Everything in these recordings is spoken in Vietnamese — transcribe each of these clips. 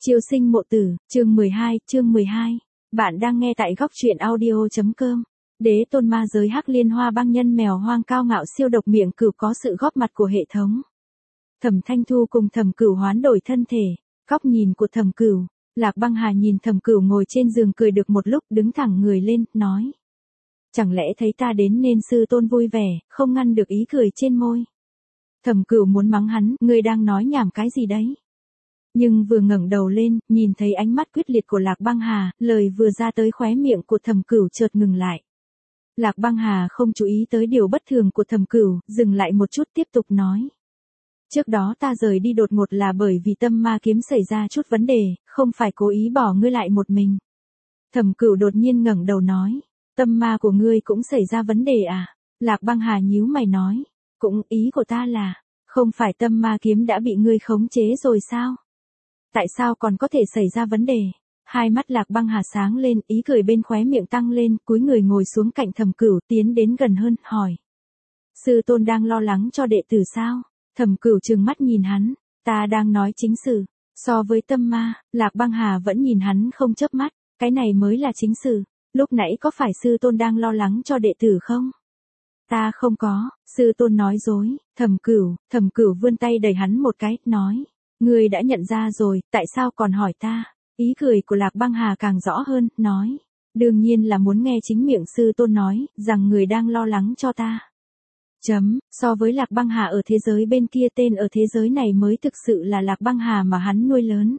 Chiêu sinh mộ tử, chương 12. Bạn đang nghe tại góc truyện audio.com. Đế tôn ma giới Hắc Liên Hoa băng nhân mèo hoang cao ngạo siêu độc miệng cửu có sự góp mặt của hệ thống. Thẩm Thanh Thu cùng Thẩm Cửu hoán đổi thân thể, góc nhìn của Thẩm Cửu. Lạc Băng Hà nhìn Thẩm Cửu ngồi trên giường cười được một lúc, đứng thẳng người lên, nói: Chẳng lẽ thấy ta đến nên sư tôn vui vẻ, không ngăn được ý cười trên môi. Thẩm Cửu muốn mắng hắn, ngươi đang nói nhảm cái gì đấy? Nhưng vừa ngẩng đầu lên, nhìn thấy ánh mắt quyết liệt của Lạc Băng Hà, lời vừa ra tới khóe miệng của Thẩm Cửu chợt ngừng lại. Lạc Băng Hà không chú ý tới điều bất thường của Thẩm Cửu, dừng lại một chút tiếp tục nói: Trước đó ta rời đi đột ngột là bởi vì tâm ma kiếm xảy ra chút vấn đề, không phải cố ý bỏ ngươi lại một mình. Thẩm Cửu đột nhiên ngẩng đầu nói: Tâm ma của ngươi cũng xảy ra vấn đề à? Lạc Băng Hà nhíu mày nói: Cũng ý của ta là, không phải tâm ma kiếm đã bị ngươi khống chế rồi sao? Tại sao còn có thể xảy ra vấn đề? Hai mắt Lạc Băng Hà sáng lên, ý cười bên khóe miệng tăng lên, cúi người ngồi xuống cạnh Thẩm Cửu, tiến đến gần hơn, hỏi: Sư tôn đang lo lắng cho đệ tử sao? Thẩm Cửu trừng mắt nhìn hắn: Ta đang nói chính sự. So với tâm ma, Lạc Băng Hà vẫn nhìn hắn không chớp mắt, cái này mới là chính sự. Lúc nãy có phải sư tôn đang lo lắng cho đệ tử không? Ta không có, sư tôn nói dối. Thẩm Cửu vươn tay đẩy hắn một cái, nói: Ngươi đã nhận ra rồi, tại sao còn hỏi ta? Ý cười của Lạc Băng Hà càng rõ hơn, nói: Đương nhiên là muốn nghe chính miệng sư tôn nói, rằng người đang lo lắng cho ta. So với Lạc Băng Hà ở thế giới bên kia, tên ở thế giới này mới thực sự là Lạc Băng Hà mà hắn nuôi lớn.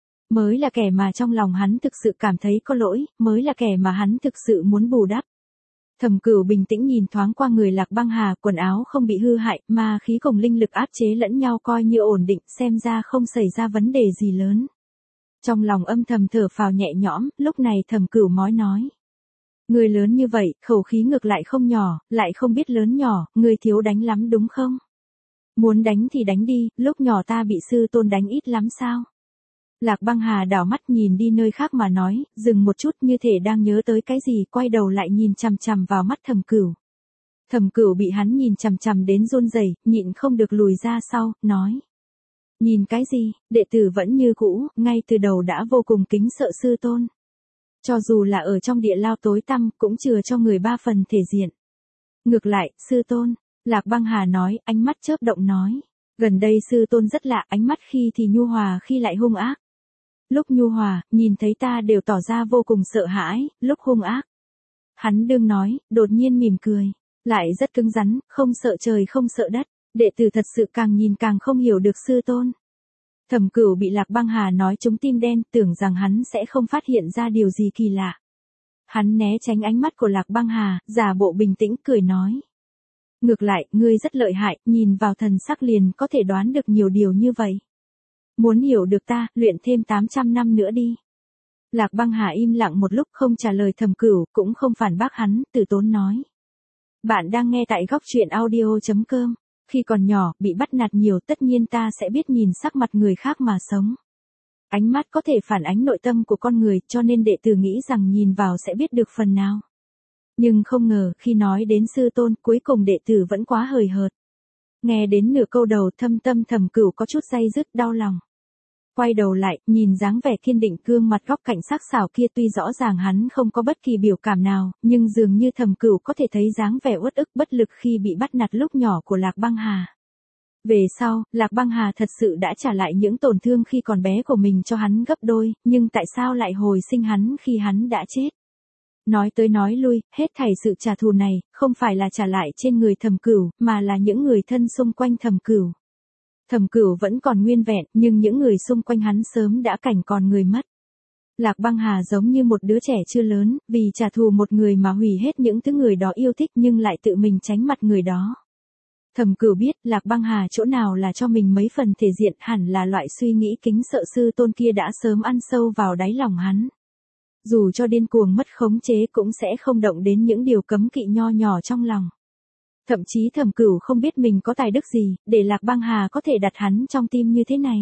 Mới là kẻ mà trong lòng hắn thực sự cảm thấy có lỗi, mới là kẻ mà hắn thực sự muốn bù đắp. Thẩm Cửu bình tĩnh nhìn thoáng qua người Lạc Băng Hà, quần áo không bị hư hại, ma khí cùng linh lực áp chế lẫn nhau coi như ổn định, xem ra không xảy ra vấn đề gì lớn. Trong lòng âm thầm thở phào nhẹ nhõm, lúc này Thẩm Cửu mới nói: Người lớn như vậy, khẩu khí ngược lại không nhỏ, lại không biết lớn nhỏ, người thiếu đánh lắm đúng không? Muốn đánh thì đánh đi, lúc nhỏ ta bị sư tôn đánh ít lắm sao? Lạc Băng Hà đảo mắt nhìn đi nơi khác mà nói, dừng một chút như thể đang nhớ tới cái gì, quay đầu lại nhìn chằm chằm vào mắt Thẩm Cửu. Thẩm Cửu bị hắn nhìn chằm chằm đến run rẩy, nhịn không được lùi ra sau, nói: Nhìn cái gì, đệ tử vẫn như cũ, ngay từ đầu đã vô cùng kính sợ sư tôn. Cho dù là ở trong địa lao tối tăm, cũng chừa cho người 3 phần thể diện. Ngược lại, sư tôn, Lạc Băng Hà nói, ánh mắt chớp động nói: Gần đây sư tôn rất lạ, ánh mắt khi thì nhu hòa khi lại hung ác. Lúc nhu hòa, nhìn thấy ta đều tỏ ra vô cùng sợ hãi, lúc hung ác. Hắn đương nói, đột nhiên mỉm cười, lại rất cứng rắn, không sợ trời không sợ đất, đệ tử thật sự càng nhìn càng không hiểu được sư tôn. Thẩm Cửu bị Lạc Băng Hà nói trúng tim đen, tưởng rằng hắn sẽ không phát hiện ra điều gì kỳ lạ. Hắn né tránh ánh mắt của Lạc Băng Hà, giả bộ bình tĩnh cười nói: Ngược lại, ngươi rất lợi hại, nhìn vào thần sắc liền có thể đoán được nhiều điều như vậy. Muốn hiểu được ta, luyện thêm 800 năm nữa đi. Lạc Băng Hà im lặng một lúc không trả lời Thẩm Cửu, cũng không phản bác hắn, từ tốn nói: Bạn đang nghe tại góc truyện audio.com. Khi còn nhỏ, bị bắt nạt nhiều, tất nhiên ta sẽ biết nhìn sắc mặt người khác mà sống. Ánh mắt có thể phản ánh nội tâm của con người, cho nên đệ tử nghĩ rằng nhìn vào sẽ biết được phần nào. Nhưng không ngờ, khi nói đến sư tôn, cuối cùng đệ tử vẫn quá hời hợt. Nghe đến nửa câu đầu, thâm tâm Thẩm Cửu có chút day dứt, đau lòng. Quay đầu lại, nhìn dáng vẻ kiên định gương mặt góc cạnh sắc sảo kia, tuy rõ ràng hắn không có bất kỳ biểu cảm nào, nhưng dường như Thẩm Cửu có thể thấy dáng vẻ uất ức bất lực khi bị bắt nạt lúc nhỏ của Lạc Băng Hà. Về sau, Lạc Băng Hà thật sự đã trả lại những tổn thương khi còn bé của mình cho hắn gấp đôi, nhưng tại sao lại hồi sinh hắn khi hắn đã chết? Nói tới nói lui, hết thảy sự trả thù này, không phải là trả lại trên người Thẩm Cửu, mà là những người thân xung quanh Thẩm Cửu. Thẩm Cửu vẫn còn nguyên vẹn, nhưng những người xung quanh hắn sớm đã cảnh còn người mất. Lạc Băng Hà giống như một đứa trẻ chưa lớn, vì trả thù một người mà hủy hết những thứ người đó yêu thích nhưng lại tự mình tránh mặt người đó. Thẩm Cửu biết, Lạc Băng Hà chỗ nào là cho mình mấy phần thể diện, hẳn là loại suy nghĩ kính sợ sư tôn kia đã sớm ăn sâu vào đáy lòng hắn. Dù cho điên cuồng mất khống chế cũng sẽ không động đến những điều cấm kỵ nho nhỏ trong lòng. Thậm chí Thẩm Cửu không biết mình có tài đức gì, để Lạc Băng Hà có thể đặt hắn trong tim như thế này.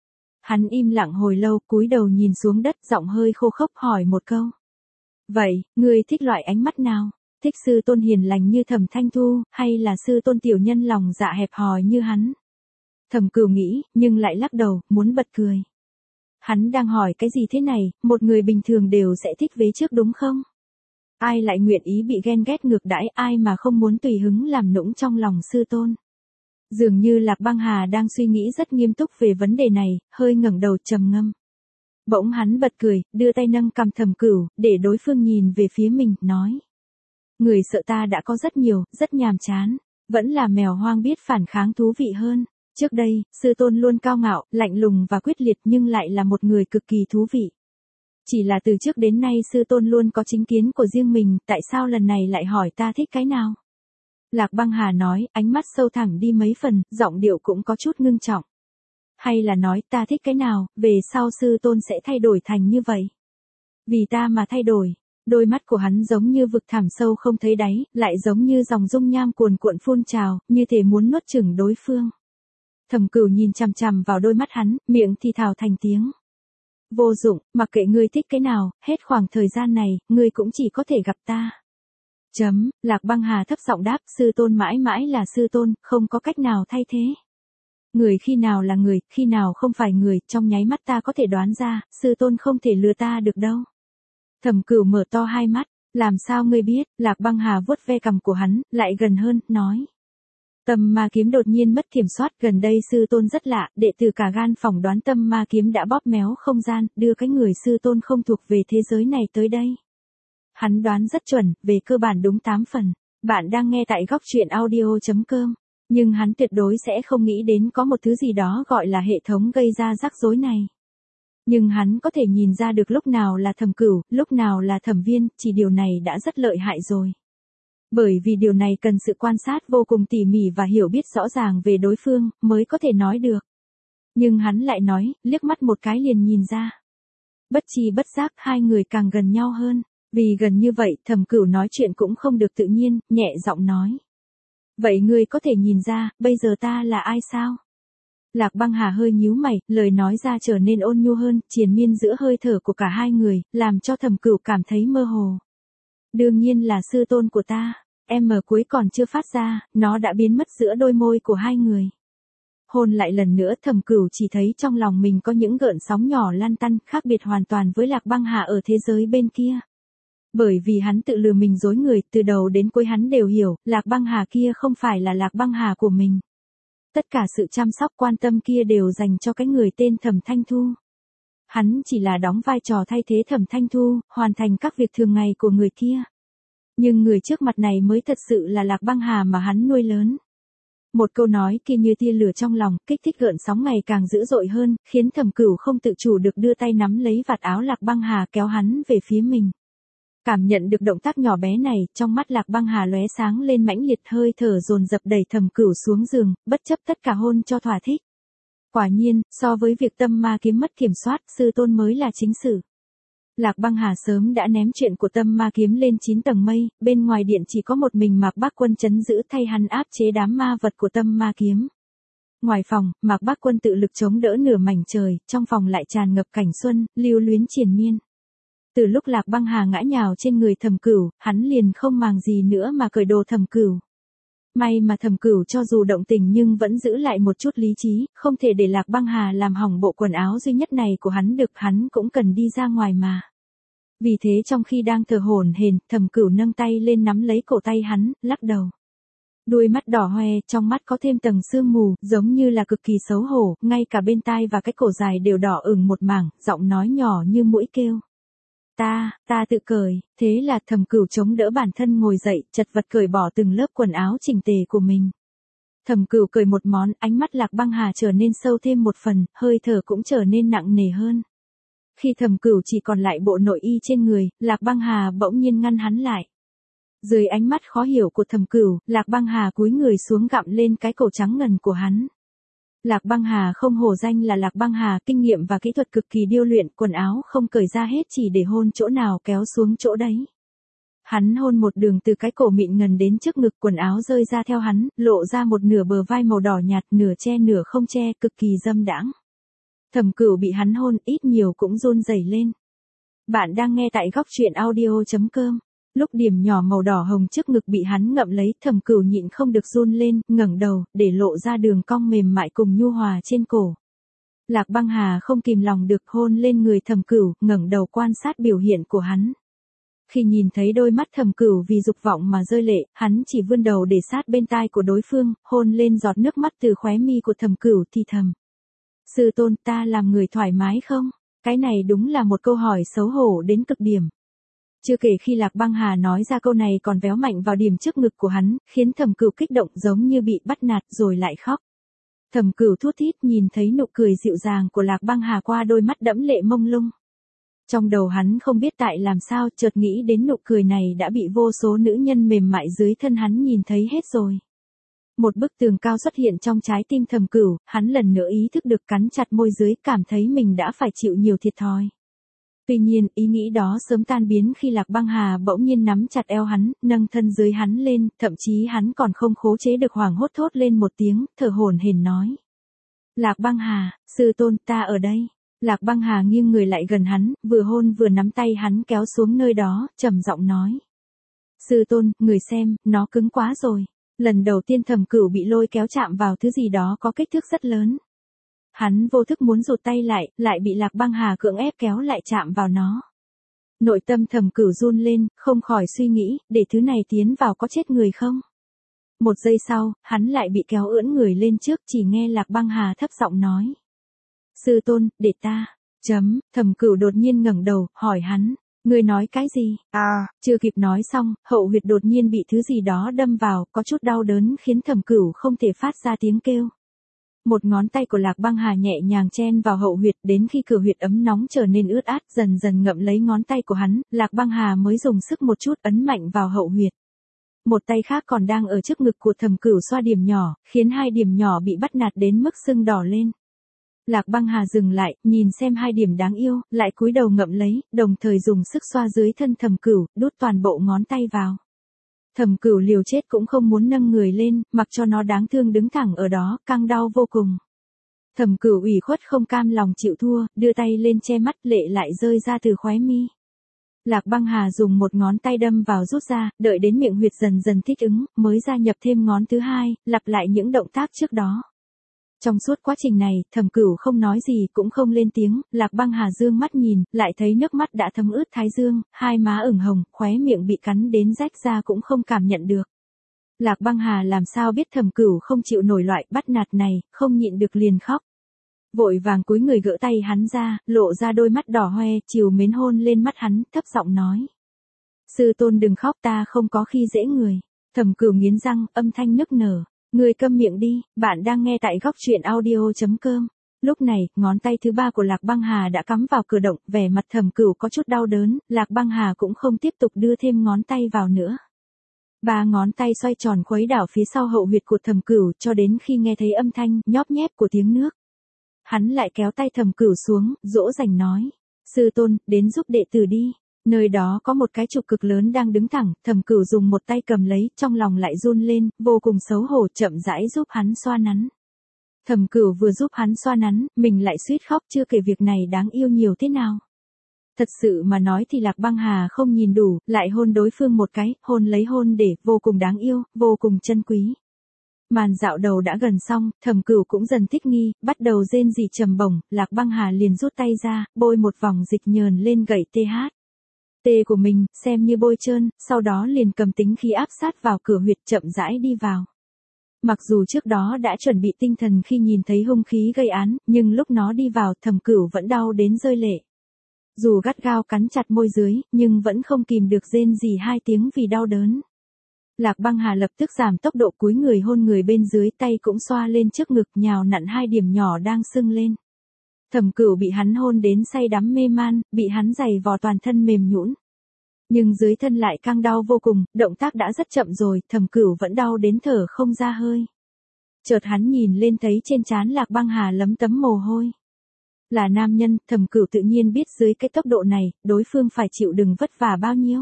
Hắn im lặng hồi lâu, cúi đầu nhìn xuống đất, giọng hơi khô khốc hỏi một câu: Vậy, ngươi thích loại ánh mắt nào? Thích sư tôn hiền lành như Thẩm Thanh Thu, hay là sư tôn tiểu nhân lòng dạ hẹp hòi như hắn? Thẩm Cửu nghĩ, nhưng lại lắc đầu, muốn bật cười. Hắn đang hỏi cái gì thế này, một người bình thường đều sẽ thích vế trước đúng không? Ai lại nguyện ý bị ghen ghét ngược đãi, ai mà không muốn tùy hứng làm nũng trong lòng sư tôn. Dường như Lạc Băng Hà đang suy nghĩ rất nghiêm túc về vấn đề này, hơi ngẩng đầu trầm ngâm. Bỗng hắn bật cười, đưa tay nâng cằm Thẩm Cửu, để đối phương nhìn về phía mình, nói. Người sợ ta đã có rất nhiều, rất nhàm chán, vẫn là mèo hoang biết phản kháng thú vị hơn. Trước đây, sư tôn luôn cao ngạo, lạnh lùng và quyết liệt nhưng lại là một người cực kỳ thú vị. Chỉ là từ trước đến nay sư tôn luôn có chính kiến của riêng mình, tại sao lần này lại hỏi ta thích cái nào? Lạc Băng Hà nói, ánh mắt sâu thẳm đi mấy phần, giọng điệu cũng có chút ngưng trọng. Hay là nói ta thích cái nào, về sau sư tôn sẽ thay đổi thành như vậy? Vì ta mà thay đổi. Đôi mắt của hắn giống như vực thẳm sâu không thấy đáy, lại giống như dòng dung nham cuồn cuộn phun trào, như thể muốn nuốt chửng đối phương. Thẩm Cửu nhìn chằm chằm vào đôi mắt hắn, miệng thì thào thành tiếng. Vô dụng, mặc kệ ngươi thích cái nào, hết khoảng thời gian này, ngươi cũng chỉ có thể gặp ta. Lạc Băng Hà thấp giọng đáp, sư tôn mãi mãi là sư tôn, không có cách nào thay thế. Người khi nào là người, khi nào không phải người, trong nháy mắt ta có thể đoán ra, sư tôn không thể lừa ta được đâu. Thẩm Cửu mở to hai mắt, làm sao ngươi biết? Lạc Băng Hà vuốt ve cằm của hắn, lại gần hơn, nói. Tâm ma kiếm đột nhiên mất kiểm soát, gần đây sư tôn rất lạ, đệ tử cả gan phỏng đoán tâm ma kiếm đã bóp méo không gian, đưa cái người sư tôn không thuộc về thế giới này tới đây. Hắn đoán rất chuẩn, về cơ bản đúng 8 phần. Bạn đang nghe tại góc truyện audio.com. Nhưng hắn tuyệt đối sẽ không nghĩ đến có một thứ gì đó gọi là hệ thống gây ra rắc rối này. Nhưng hắn có thể nhìn ra được lúc nào là Thẩm Cửu, lúc nào là Thẩm Viên, chỉ điều này đã rất lợi hại rồi. Bởi vì điều này cần sự quan sát vô cùng tỉ mỉ và hiểu biết rõ ràng về đối phương, mới có thể nói được. Nhưng hắn lại nói, liếc mắt một cái liền nhìn ra. Bất chi bất giác hai người càng gần nhau hơn. Vì gần như vậy, Thẩm Cửu nói chuyện cũng không được tự nhiên, nhẹ giọng nói. Vậy ngươi có thể nhìn ra, bây giờ ta là ai sao? Lạc Băng Hà hơi nhíu mày, lời nói ra trở nên ôn nhu hơn, triền miên giữa hơi thở của cả hai người, làm cho Thẩm Cửu cảm thấy mơ hồ. Đương nhiên là sư tôn của ta, em ở cuối còn chưa phát ra, nó đã biến mất giữa đôi môi của hai người. Hôn lại lần nữa, Thẩm Cửu chỉ thấy trong lòng mình có những gợn sóng nhỏ lan tăn, khác biệt hoàn toàn với Lạc Băng Hà ở thế giới bên kia. Bởi vì hắn tự lừa mình dối người, từ đầu đến cuối hắn đều hiểu, Lạc Băng Hà kia không phải là Lạc Băng Hà của mình. Tất cả sự chăm sóc quan tâm kia đều dành cho cái người tên Thẩm Thanh Thu. Hắn chỉ là đóng vai trò thay thế Thẩm Thanh Thu, hoàn thành các việc thường ngày của người kia. Nhưng người trước mặt này mới thật sự là Lạc Băng Hà mà hắn nuôi lớn. Một câu nói kia như tia lửa trong lòng, kích thích gợn sóng ngày càng dữ dội hơn, khiến Thẩm Cửu không tự chủ được đưa tay nắm lấy vạt áo Lạc Băng Hà kéo hắn về phía mình. Cảm nhận được động tác nhỏ bé này, trong mắt Lạc Băng Hà lóe sáng lên mãnh liệt, hơi thở dồn dập đẩy Thẩm Cửu xuống giường, bất chấp tất cả hôn cho thỏa thích. Quả nhiên, so với việc tâm ma kiếm mất kiểm soát, sư tôn mới là chính sự. Lạc Băng Hà sớm đã ném chuyện của tâm ma kiếm lên 9 tầng mây, bên ngoài điện chỉ có một mình Mạc Bác Quân trấn giữ thay hắn áp chế đám ma vật của tâm ma kiếm. Ngoài phòng, Mạc Bác Quân tự lực chống đỡ nửa mảnh trời, trong phòng lại tràn ngập cảnh xuân, lưu luyến triền miên. Từ lúc Lạc Băng Hà ngã nhào trên người Thẩm Cửu, hắn liền không màng gì nữa mà cởi đồ Thẩm Cửu. May mà Thẩm Cửu cho dù động tình nhưng vẫn giữ lại một chút lý trí, không thể để Lạc Băng Hà làm hỏng bộ quần áo duy nhất này của hắn được, hắn cũng cần đi ra ngoài mà. Vì thế trong khi đang thở hổn hển, Thẩm Cửu nâng tay lên nắm lấy cổ tay hắn, lắc đầu. Đuôi mắt đỏ hoe, trong mắt có thêm tầng sương mù, giống như là cực kỳ xấu hổ, ngay cả bên tai và cái cổ dài đều đỏ ửng một mảng, giọng nói nhỏ như mũi kêu. Ta tự cởi, thế là Thẩm Cửu chống đỡ bản thân ngồi dậy, chật vật cởi bỏ từng lớp quần áo chỉnh tề của mình. Thẩm Cửu cởi một món, ánh mắt Lạc Băng Hà trở nên sâu thêm một phần, hơi thở cũng trở nên nặng nề hơn. Khi Thẩm Cửu chỉ còn lại bộ nội y trên người, Lạc Băng Hà bỗng nhiên ngăn hắn lại. Dưới ánh mắt khó hiểu của Thẩm Cửu, Lạc Băng Hà cúi người xuống gặm lên cái cổ trắng ngần của hắn. Lạc Băng Hà không hổ danh là Lạc Băng Hà, kinh nghiệm và kỹ thuật cực kỳ điêu luyện, quần áo không cởi ra hết chỉ để hôn chỗ nào kéo xuống chỗ đấy. Hắn hôn một đường từ cái cổ mịn ngần đến trước ngực, quần áo rơi ra theo hắn, lộ ra một nửa bờ vai màu đỏ nhạt, nửa che nửa không che, cực kỳ dâm đãng. Thẩm Cửu bị hắn hôn, ít nhiều cũng run rẩy lên. Bạn đang nghe tại góc truyện audio.com. Lúc điểm nhỏ màu đỏ hồng trước ngực bị hắn ngậm lấy, Thẩm Cửu nhịn không được run lên, ngẩng đầu, để lộ ra đường cong mềm mại cùng nhu hòa trên cổ. Lạc Băng Hà không kìm lòng được hôn lên người Thẩm Cửu, ngẩng đầu quan sát biểu hiện của hắn. Khi nhìn thấy đôi mắt Thẩm Cửu vì dục vọng mà rơi lệ, hắn chỉ vươn đầu để sát bên tai của đối phương, hôn lên giọt nước mắt từ khóe mi của Thẩm Cửu thì thầm. Sư tôn, ta làm người thoải mái không? Cái này đúng là một câu hỏi xấu hổ đến cực điểm. Chưa kể khi Lạc Băng Hà nói ra câu này còn véo mạnh vào điểm trước ngực của hắn, khiến Thẩm Cửu kích động giống như bị bắt nạt rồi lại khóc. Thẩm Cửu thút thít nhìn thấy nụ cười dịu dàng của Lạc Băng Hà qua đôi mắt đẫm lệ mông lung. Trong đầu hắn không biết tại làm sao chợt nghĩ đến nụ cười này đã bị vô số nữ nhân mềm mại dưới thân hắn nhìn thấy hết rồi. Một bức tường cao xuất hiện trong trái tim Thẩm Cửu, hắn lần nữa ý thức được cắn chặt môi dưới, cảm thấy mình đã phải chịu nhiều thiệt thòi. Tuy nhiên, ý nghĩ đó sớm tan biến khi Lạc Băng Hà bỗng nhiên nắm chặt eo hắn, nâng thân dưới hắn lên, thậm chí hắn còn không khống chế được hoảng hốt thốt lên một tiếng, thở hổn hển nói. Lạc Băng Hà, sư tôn, ta ở đây. Lạc Băng Hà nghiêng người lại gần hắn, vừa hôn vừa nắm tay hắn kéo xuống nơi đó, trầm giọng nói. Sư tôn, người xem, nó cứng quá rồi. Lần đầu tiên Thẩm Cửu bị lôi kéo chạm vào thứ gì đó có kích thước rất lớn. Hắn vô thức muốn rụt tay lại bị Lạc Băng Hà cưỡng ép kéo lại chạm vào nó. Nội tâm Thẩm Cửu run lên, không khỏi suy nghĩ, để thứ này tiến vào có chết người không? Một giây sau, hắn lại bị kéo ưỡn người lên trước, chỉ nghe Lạc Băng Hà thấp giọng nói. Sư tôn, để ta. Thẩm Cửu đột nhiên ngẩng đầu, hỏi hắn. Ngươi nói cái gì? Chưa kịp nói xong, hậu huyệt đột nhiên bị thứ gì đó đâm vào, có chút đau đớn khiến Thẩm Cửu không thể phát ra tiếng kêu. Một ngón tay của Lạc Băng Hà nhẹ nhàng chen vào hậu huyệt, đến khi cửa huyệt ấm nóng trở nên ướt át, dần dần ngậm lấy ngón tay của hắn, Lạc Băng Hà mới dùng sức một chút ấn mạnh vào hậu huyệt. Một tay khác còn đang ở trước ngực của Thẩm Cửu xoa điểm nhỏ, khiến hai điểm nhỏ bị bắt nạt đến mức sưng đỏ lên. Lạc Băng Hà dừng lại, nhìn xem hai điểm đáng yêu, lại cúi đầu ngậm lấy, đồng thời dùng sức xoa dưới thân Thẩm Cửu, đút toàn bộ ngón tay vào. Thẩm Cửu liều chết cũng không muốn nâng người lên, mặc cho nó đáng thương đứng thẳng ở đó, căng đau vô cùng. Thẩm Cửu ủy khuất không cam lòng chịu thua, đưa tay lên che mắt, lệ lại rơi ra từ khóe mi. Lạc Băng Hà dùng một ngón tay đâm vào rút ra, đợi đến miệng huyệt dần dần thích ứng, mới gia nhập thêm ngón thứ hai, lặp lại những động tác trước đó. Trong suốt quá trình này, Thẩm Cửu không nói gì cũng không lên tiếng, Lạc Băng Hà dương mắt nhìn, lại thấy nước mắt đã thấm ướt thái dương, hai má ửng hồng, khóe miệng bị cắn đến rách ra cũng không cảm nhận được. Lạc Băng Hà làm sao biết Thẩm Cửu không chịu nổi loại bắt nạt này, không nhịn được liền khóc. Vội vàng cúi người gỡ tay hắn ra, lộ ra đôi mắt đỏ hoe, trìu mến hôn lên mắt hắn, thấp giọng nói. Sư tôn đừng khóc, ta không có khi dễ người. Thẩm Cửu nghiến răng, âm thanh nức nở. Ngươi câm miệng đi, bạn đang nghe tại góc truyện audio.com. Lúc này, ngón tay thứ ba của Lạc Băng Hà đã cắm vào cửa động, vẻ mặt Thẩm Cửu có chút đau đớn, Lạc Băng Hà cũng không tiếp tục đưa thêm ngón tay vào nữa. Ba ngón tay xoay tròn khuấy đảo phía sau hậu huyệt của Thẩm Cửu cho đến khi nghe thấy âm thanh nhóp nhép của tiếng nước. Hắn lại kéo tay Thẩm Cửu xuống, dỗ dành nói. Sư tôn, đến giúp đệ tử đi. Nơi đó có một cái trụ cực lớn đang đứng thẳng, Thẩm Cửu dùng một tay cầm lấy, trong lòng lại run lên, vô cùng xấu hổ, chậm rãi giúp hắn xoa nắn. Thẩm Cửu vừa giúp hắn xoa nắn, mình lại suýt khóc, chưa kể việc này đáng yêu nhiều thế nào. Thật sự mà nói thì Lạc Băng Hà không nhìn đủ, lại hôn đối phương một cái, hôn lấy hôn để, vô cùng đáng yêu, vô cùng chân quý. Màn dạo đầu đã gần xong, Thẩm Cửu cũng dần thích nghi, bắt đầu rên rỉ trầm bổng, Lạc Băng Hà liền rút tay ra, bôi một vòng dịch nhờn lên gậy TH. Tê của mình, xem như bôi trơn, sau đó liền cầm tính khí áp sát vào cửa huyệt, chậm rãi đi vào. Mặc dù trước đó đã chuẩn bị tinh thần khi nhìn thấy hung khí gây án, nhưng lúc nó đi vào, Thẩm Cửu vẫn đau đến rơi lệ. Dù gắt gao cắn chặt môi dưới, nhưng vẫn không kìm được rên rỉ hai tiếng vì đau đớn. Lạc Băng Hà lập tức giảm tốc độ cúi người hôn người bên dưới, tay cũng xoa lên trước ngực, nhào nặn hai điểm nhỏ đang sưng lên. Thẩm Cửu bị hắn hôn đến say đắm mê man, bị hắn giày vò toàn thân mềm nhũn. Nhưng dưới thân lại căng đau vô cùng, động tác đã rất chậm rồi, Thẩm Cửu vẫn đau đến thở không ra hơi. Chợt hắn nhìn lên thấy trên trán Lạc Băng Hà lấm tấm mồ hôi. Là nam nhân, Thẩm Cửu tự nhiên biết dưới cái tốc độ này, đối phương phải chịu đựng vất vả bao nhiêu.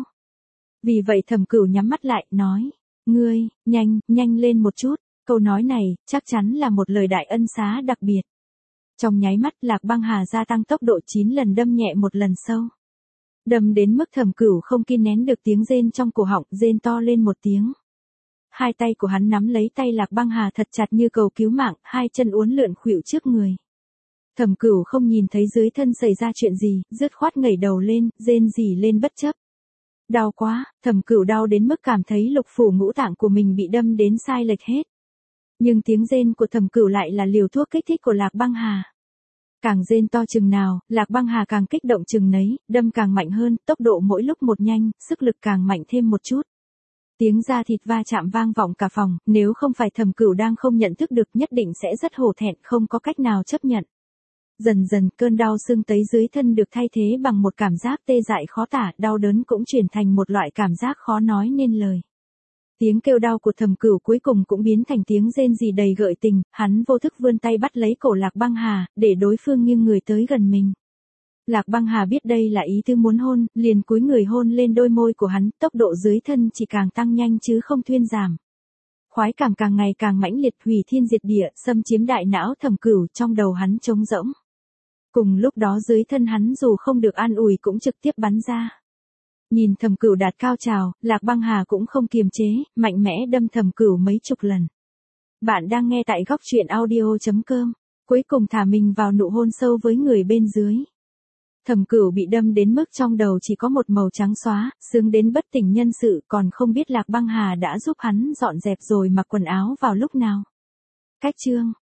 Vì vậy Thẩm Cửu nhắm mắt lại, nói, ngươi, nhanh lên một chút, câu nói này, chắc chắn là một lời đại ân xá đặc biệt. Trong nháy mắt Lạc Băng Hà gia tăng tốc độ 9 lần đâm nhẹ một lần sâu. Đâm đến mức Thẩm Cửu không kìm nén được tiếng rên trong cổ họng, rên to lên một tiếng. Hai tay của hắn nắm lấy tay Lạc Băng Hà thật chặt như cầu cứu mạng, hai chân uốn lượn khuỵu trước người. Thẩm Cửu không nhìn thấy dưới thân xảy ra chuyện gì, dứt khoát ngẩng đầu lên, rên rỉ lên bất chấp. Đau quá, Thẩm Cửu đau đến mức cảm thấy lục phủ ngũ tạng của mình bị đâm đến sai lệch hết. Nhưng tiếng rên của Thẩm Cửu lại là liều thuốc kích thích của Lạc Băng Hà. Càng rên to chừng nào, Lạc Băng Hà càng kích động chừng nấy, đâm càng mạnh hơn, tốc độ mỗi lúc một nhanh, sức lực càng mạnh thêm một chút. Tiếng da thịt va chạm vang vọng cả phòng, nếu không phải Thẩm Cửu đang không nhận thức được nhất định sẽ rất hổ thẹn, không có cách nào chấp nhận. Dần dần cơn đau sưng tấy dưới thân được thay thế bằng một cảm giác tê dại khó tả, đau đớn cũng chuyển thành một loại cảm giác khó nói nên lời. Tiếng kêu đau của Thẩm Cửu cuối cùng cũng biến thành tiếng rên rỉ đầy gợi tình, hắn vô thức vươn tay bắt lấy cổ Lạc Băng Hà, để đối phương nghiêng người tới gần mình. Lạc Băng Hà biết đây là ý tứ muốn hôn, liền cúi người hôn lên đôi môi của hắn, tốc độ dưới thân chỉ càng tăng nhanh chứ không thuyên giảm. Khoái cảm càng ngày càng mãnh liệt, hủy thiên diệt địa, xâm chiếm đại não Thẩm Cửu, trong đầu hắn trống rỗng. Cùng lúc đó dưới thân hắn dù không được an ủi cũng trực tiếp bắn ra. Nhìn Thẩm Cửu đạt cao trào, Lạc Băng Hà cũng không kiềm chế, mạnh mẽ đâm Thẩm Cửu mấy chục lần. Bạn đang nghe tại góc truyện audio.com. Cuối cùng thả mình vào nụ hôn sâu với người bên dưới. Thẩm Cửu bị đâm đến mức trong đầu chỉ có một màu trắng xóa, sướng đến bất tỉnh nhân sự, còn không biết Lạc Băng Hà đã giúp hắn dọn dẹp rồi mặc quần áo vào lúc nào. Cách chương